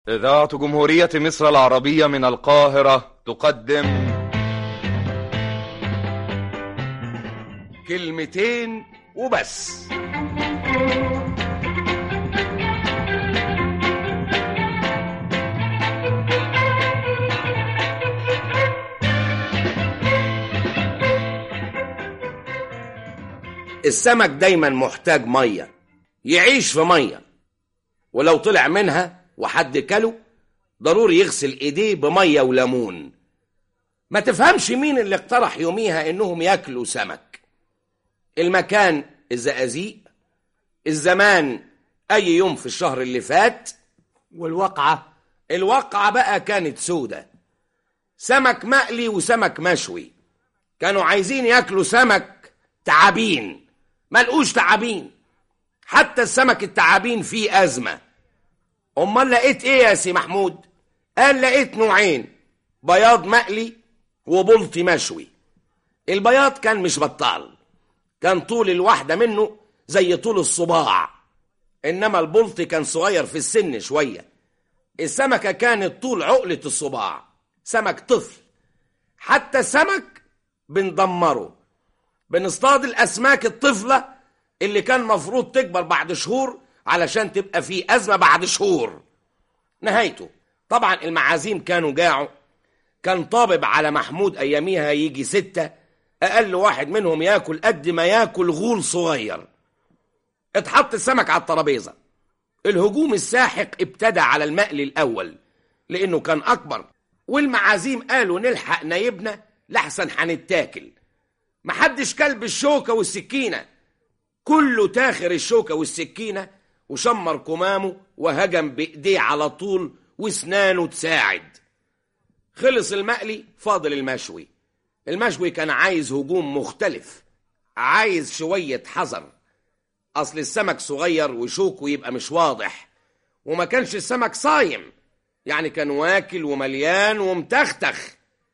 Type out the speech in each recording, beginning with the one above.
إذاعة جمهورية مصر العربية من القاهرة تقدم كلمتين وبس. السمك دايما محتاج مية، يعيش في مية، ولو طلع منها وحد كله ضروري يغسل ايديه بمية وليمون. ما تفهمش مين اللي اقترح يوميها انهم ياكلوا سمك. المكان الزقازيق، الزمان اي يوم في الشهر اللي فات، الواقعة بقى كانت سودة. سمك مقلي وسمك مشوي. كانوا عايزين ياكلوا سمك تعابين، ملقوش تعابين. حتى السمك التعابين فيه أزمة. أمال لقيت إيه يا سي محمود؟ قال لقيت نوعين، بياض مقلي وبلطي مشوي. البياض كان مش بطال، كان طول الواحدة منه زي طول الصباع، إنما البلطي كان صغير في السن شوية. السمكة كانت طول عقلة الصباع، سمك طفل. حتى السمك بندمره، بنصطاد الأسماك الطفلة اللي كان مفروض تكبر بعد شهور علشان تبقى فيه أزمة بعد شهور. نهايته طبعا المعازيم كانوا جاعوا. كان طابب على محمود أياميها يجي 6، أقل واحد منهم ياكل قد ما ياكل غول صغير. اتحط السمك على الترابيزة. الهجوم الساحق ابتدى على المقلي الأول لأنه كان أكبر، والمعازيم قالوا نلحق نايبنا لحسن هنتاكل. محدش كلب الشوكة والسكينة، كله تاخر الشوكة والسكينة وشمر كمامه وهجم بإيديه على طول واسنانه تساعد. خلص المقلي، فاضل المشوي. المشوي كان عايز هجوم مختلف، عايز شوية حذر. أصل السمك صغير وشوكه يبقى مش واضح، وما كانش السمك صايم، يعني كان واكل ومليان ومتختخ.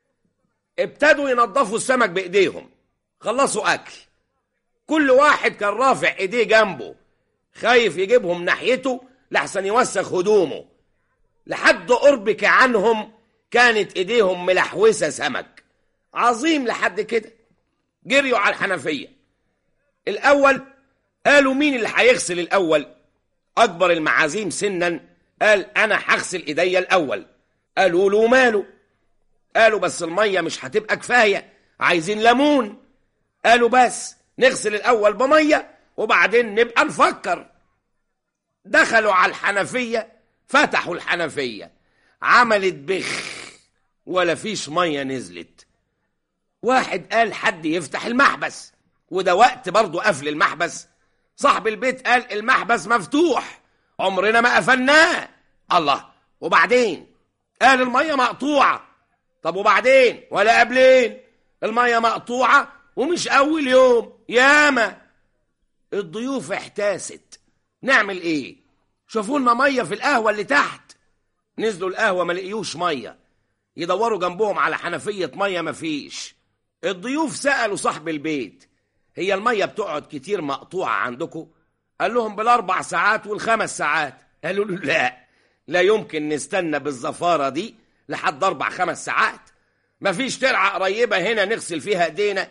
ابتدوا ينظفوا السمك بإيديهم. خلصوا أكل، كل واحد كان رافع ايديه جنبه خايف يجيبهم ناحيته لحسن يوسخ هدومه. لحد قرب كعنهم كانت ايديهم ملحوسة سمك عظيم. لحد كده جريوا على الحنفية. الأول قالوا مين اللي هيغسل الأول؟ أكبر المعازيم سنا قال أنا هغسل إيديا الأول. قالوا له ماله؟ قالوا بس المية مش هتبقى كفاية، عايزين ليمون. قالوا بس نغسل الأول بمية وبعدين نبقى نفكر. دخلوا على الحنفية، فتحوا الحنفية، عملت بخ ولا فيش مية نزلت. واحد قال حد يفتح المحبس، وده وقت برضو قفل المحبس. صاحب البيت قال المحبس مفتوح، عمرنا ما قفلناه. الله، وبعدين؟ قال المية مقطوعة. طب وبعدين؟ ولا قبلين؟ المية مقطوعة ومش أول يوم، ياما. الضيوف احتاست. نعمل ايه؟ شافوا لنا مية في القهوة اللي تحت. نزلوا القهوة ما لقيوش مية، يدوروا جنبهم على حنفية مية مفيش. الضيوف سألوا صاحب البيت هي المية بتقعد كتير مقطوعة عندكم؟ قال لهم بال4 ساعات وال5 ساعات. قالوا له لا يمكن نستنى بالزفارة دي لحد 4-5 ساعات. مفيش ترعة قريبة هنا نغسل فيها ايدينا؟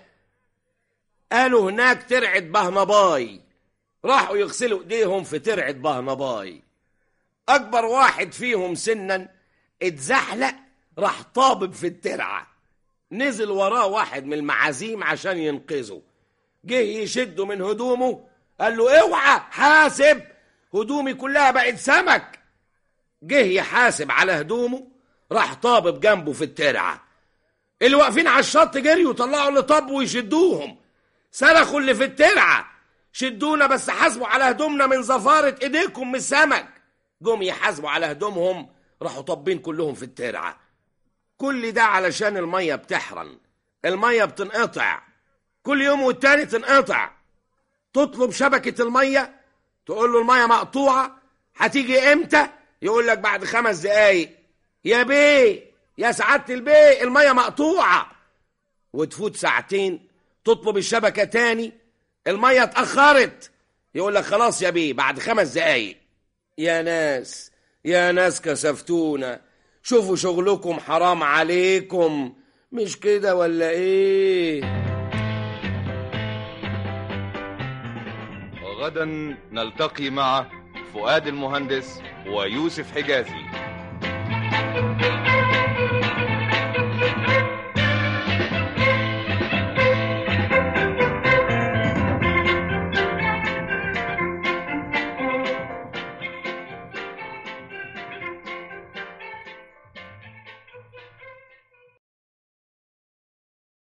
قالوا هناك ترعة بهنباي. راحوا يغسلوا ايديهم في ترعة بهنباي. اكبر واحد فيهم سنا اتزحلق، راح طابب في الترعة. نزل وراه واحد من المعازيم عشان ينقذه. جه يشده من هدومه، قال له اوعى حاسب، هدومي كلها بقت سمك. جه يحاسب على هدومه، راح طابب جنبه في الترعة. اللي واقفين على الشط جريوا طلعوا اللي طابوا ويشدوهم. صرخوا اللي في الترعة شدونا بس حاسبوا على هدومنا من زفارة ايديكم من السمك. جم يحاسبوا على هدومهم، راحوا طابين كلهم في الترعة. كل ده علشان المية بتحرن، المية بتنقطع كل يوم والتاني تنقطع. تطلب شبكة المية، تقول له المية مقطوعة، هتيجي امتى؟ يقول لك بعد 5 دقايق. يا بيه، يا سعادة البيه، المية مقطوعة. وتفوت ساعتين، تطلب الشبكة تاني، المية اتأخرت. يقول لك خلاص يا بيه بعد 5 دقايق. يا ناس يا ناس كسفتونا، شوفوا شغلكم حرام عليكم، مش كده ولا ايه؟ وغدا نلتقي مع فؤاد المهندس ويوسف حجازي.